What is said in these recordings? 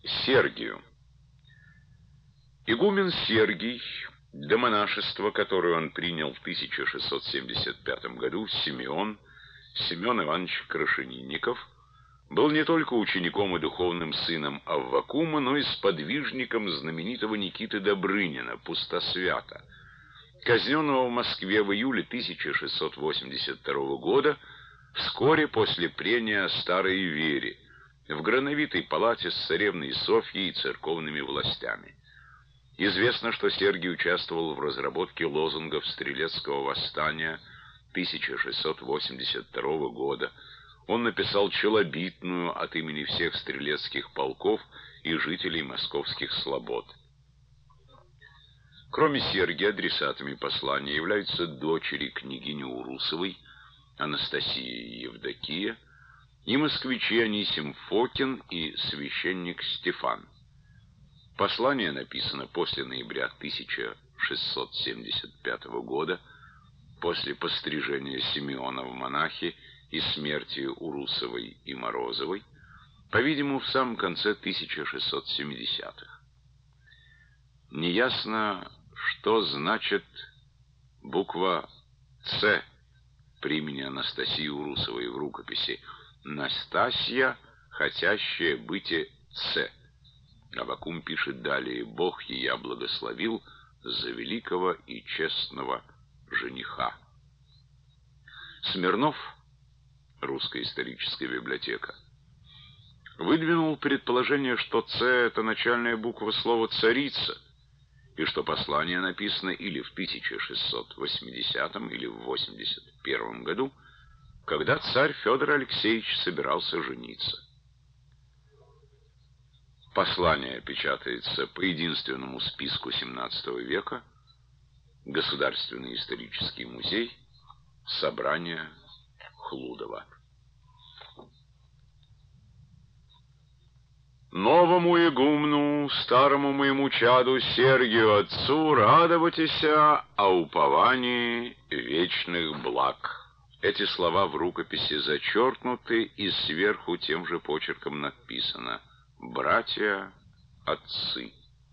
Сергию. Игумен Сергий, до монашества, которое он принял в 1675 году, Семен Иванович Крашенинников, был не только учеником и духовным сыном Аввакума, но и сподвижником знаменитого Никиты Добрынина, пустосвята, казненного в Москве в июле 1682 года, вскоре после прения о старой вере, в грановитой палате с царевной Софьей и церковными властями. Известно, что Сергий участвовал в разработке лозунгов Стрелецкого восстания 1682 года. Он написал челобитную от имени всех стрелецких полков и жителей московских слобод. Кроме Сергия, адресатами послания являются дочери княгини Урусовой, Анастасия и Евдокия, и москвичи Анисим Фокин и священник Стефан. Послание написано после ноября 1675 года, после пострижения Симеона в монахи и смерти Урусовой и Морозовой, по-видимому, в самом конце 1670-х. Неясно, что значит буква «Ц» при имени Анастасии Урусовой в рукописи. «Настасья, хотящая быти Ц». Аввакум пишет далее: «Бог ея благословил за великого и честного жениха». Смирнов, Русская историческая библиотека, выдвинул предположение, что «Ц» — это начальная буква слова «царица», и что послание написано или в 1680 или в 81 году, когда царь Федор Алексеевич собирался жениться. Послание печатается по единственному списку XVII века, Государственный исторический музей, собрание Хлудова. Новому игумну, старому моему чаду Сергию отцу, радоватися о уповании вечных благ. Эти слова в рукописи зачеркнуты, и сверху тем же почерком написано: «Братья, отцы».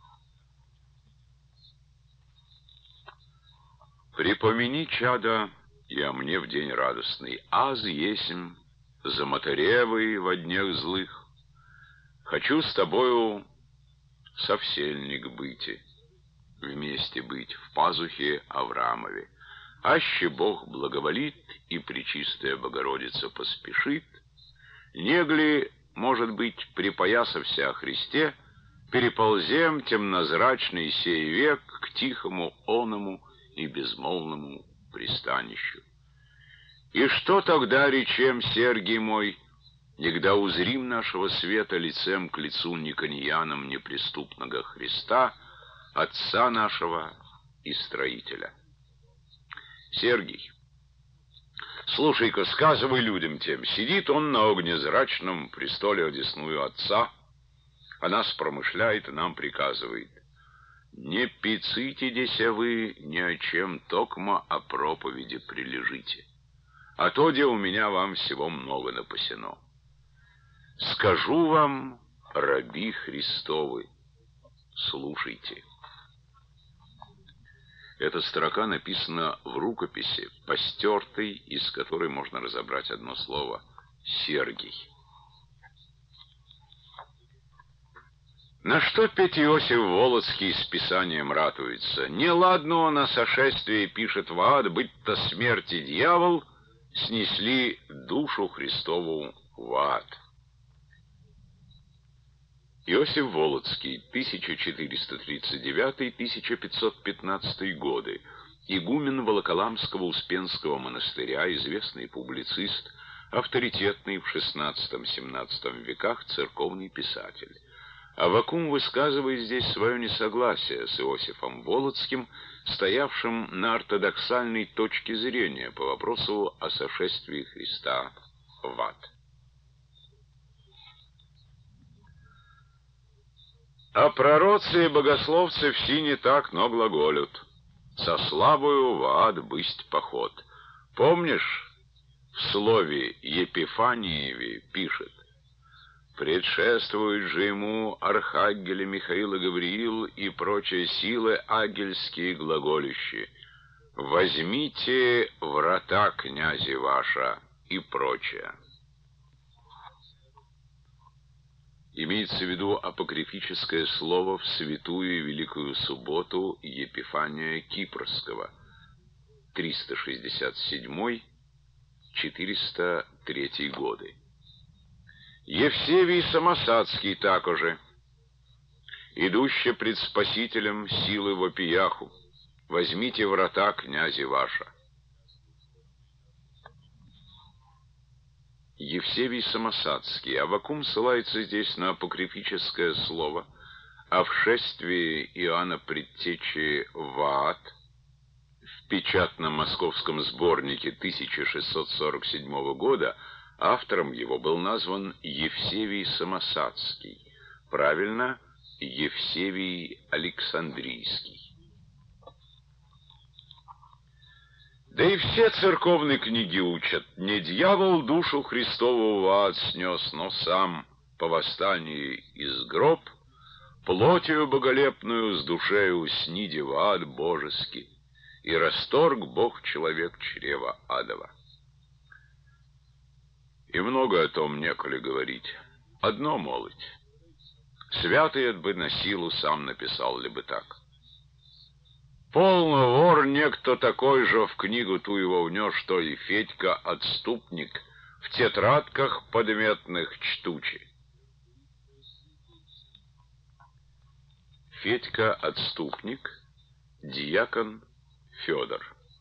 Припомини, чада, и о мне в день радостный, аз есмь за моторевой во днях злых. Хочу с тобою совсельник быть, вместе быть в пазухе Авраамове. Аще Бог благоволит и Пречистая Богородица поспешит, негли, может быть, припоясався о Христе, переползем темнозрачный сей век к тихому оному и безмолвному пристанищу. И что тогда речем, Сергий мой, когда узрим нашего света лицем к лицу никоньяном неприступного Христа, Отца нашего и Строителя? Сергий, слушай-ка, сказывай людям тем, сидит он на огнезрачном престоле одесную Отца, а нас промышляет и нам приказывает: не пицитидеся вы ни о чем, токмо о проповеди прилежите, а то, где у меня вам всего много напасено. Скажу вам, раби Христовы, слушайте. Эта строка написана в рукописи, постертой, из которой можно разобрать одно слово — Сергий. На что Петь Иосиф Волоцкий с писанием ратуется? Неладно он о сошествии пишет в ад, быть-то смерти дьявол снесли душу Христову в ад. Иосиф Волоцкий, 1439-1515 годы, игумен Волоколамского Успенского монастыря, известный публицист, авторитетный в XVI-XVII веках церковный писатель. Аввакум высказывает здесь свое несогласие с Иосифом Волоцким, стоявшим на ортодоксальной точке зрения по вопросу о сошествии Христа в ад. А пророцы и богословцы все не так, но глаголют: со славою в ад бысть поход. Помнишь, в слове Епифаниеве пишет: Предшествуют же ему архангели Михаил и Гавриил и прочие силы ангельские глаголющие: «Возьмите врата, князи ваша», и прочее. Имеется в виду апокрифическое слово в святую и великую субботу Епифания Кипрского, 367-403 годы. Евсевий Самосадский также, идуще пред Спасителем силы вопияху: «Возьмите врата, князи ваша». Евсевий Самосадский. Аввакум ссылается здесь на апокрифическое слово о вшествии Иоанна Предтечи в ад в печатном московском сборнике 1647 года. Автором его был назван Евсевий Самосадский. Правильно, Евсевий Александрийский. Да и все церковные книги учат: не дьявол душу Христову в ад снес, но сам по восстании из гроб плотью боголепную с душею сниди в ад божеский, и расторг Бог человек чрева адова. И много о том неколи говорить. Одно молить: святый бы на силу сам написал ли бы так. Полно вор некто такой же в книгу ту его внес, что и Федька-отступник в тетрадках подметных чтучи. Федька-отступник, диакон Федор.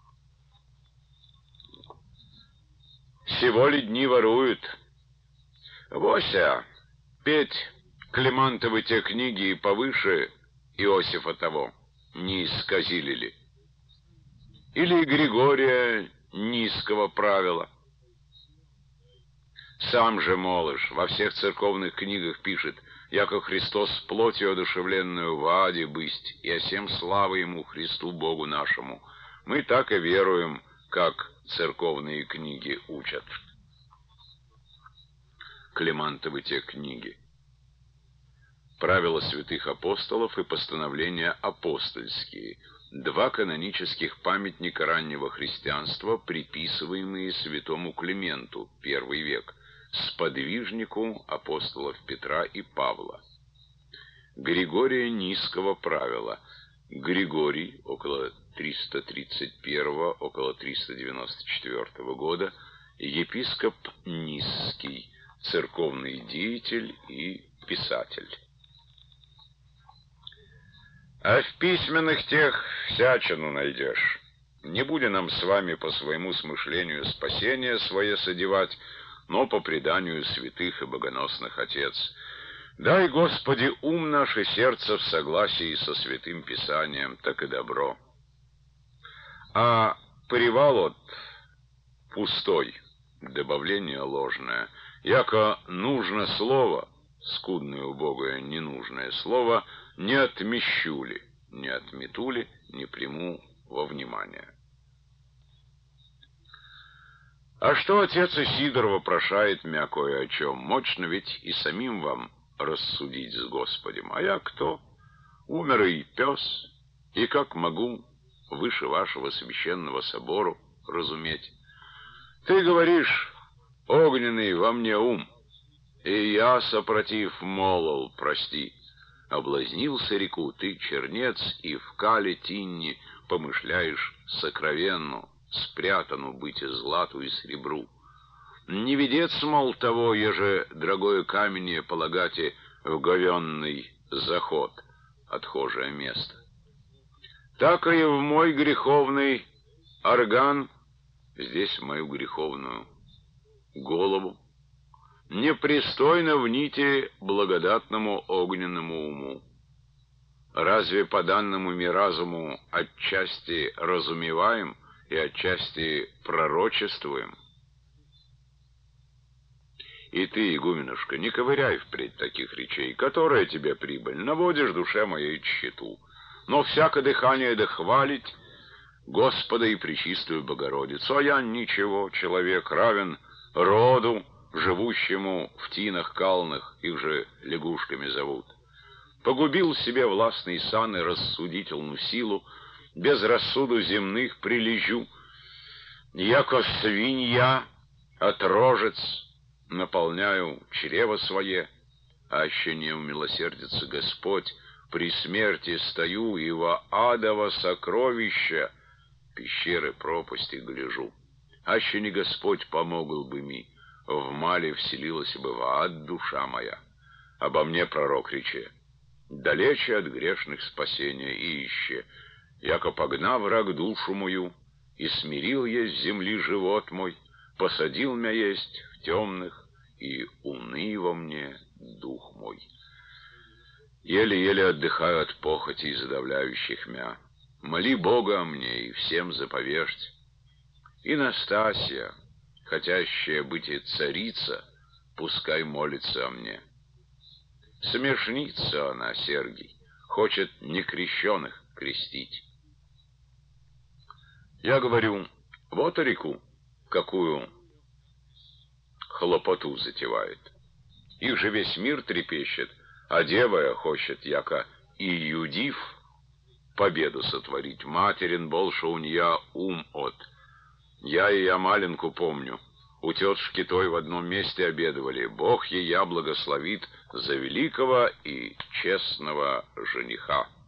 Сего ли дни воруют? Вося, Петь, Климантовы те книги и повыше Иосифа того не исказили ли? Или Григория низкого правила? Сам же молож во всех церковных книгах пишет: яко Христос плотью одушевленную в аде бысть, и осем славы ему, Христу Богу нашему. Мы так и веруем, как церковные книги учат. Климантовы те книги. Правила святых апостолов и постановления апостольские. Два канонических памятника раннего христианства, приписываемые святому Клименту, I век, сподвижнику апостолов Петра и Павла. Григория низкого правила. Григорий, около 331, около 394 года, епископ Низский, церковный деятель и писатель. А в письменных тех всячину найдешь. Не будем нам с вами по своему смышлению спасение свое содевать, но по преданию святых и богоносных отец. Дай, Господи, ум наш и сердце в согласии со святым Писанием, так и добро. А привал пустой, добавление ложное, яко нужно слово, скудное, убогое, ненужное слово, не отмещу ли, не отмету ли, не приму во внимание. А что отец Исидор вопрошает мя кое о чем? Мощно ведь и самим вам рассудить с Господем. А я кто? Умер и пес, и как могу выше вашего священного собору разуметь. Ты говоришь: огненный во мне ум, и я, сопротив, молол, прости. Облазнился реку ты, чернец, и в кале тинни помышляешь сокровенну, спрятану быть и злату и сребру. Не ведец, мол, того, еже дорогое каменье полагате в говенный заход, отхожее место. Так и в мой греховный орган, здесь мою греховную голову, непристойно вните благодатному огненному уму. Разве по данному ми разуму отчасти разумеваем и отчасти пророчествуем? И ты, игуменушка, не ковыряй впредь таких речей, которая тебе прибыль, наводишь душе моей тщету. Но всякое дыхание да хвалить Господа и Пречистую Богородицу, а я ничего, человек равен роду, живущему в тинах калных, их же лягушками зовут. Погубил себе властный сан и рассудительну силу, без рассуду земных прилежу. Яко свинья, отрожец, наполняю чрево свое, аще не умилосердится Господь, при смерти стою и во адово сокровища, пещеры пропасти гляжу. Аще не Господь помогал бы ми, в мале вселилась бы в ад душа моя. Обо мне пророк рече: далече от грешных спасения ище, яко погнав враг душу мою, и смирил есть с земли живот мой, посадил мя есть в темных, и уныло мне дух мой. Еле-еле отдыхаю от похоти задавляющих мя. Моли Бога о мне и всем заповежьте. И Настасья, хотящая быть и царица, пускай молится о мне. Смешница она, Сергий, хочет некрещенных крестить. Я говорю, вот и реку, какую хлопоту затевает. Их же весь мир трепещет, а девая хочет, яко и Юдив, победу сотворить. Материн больше у нее ум от. Я ее маленьку помню. У тетушки той в одном месте обедывали. Бог ее благословит за великого и честного жениха.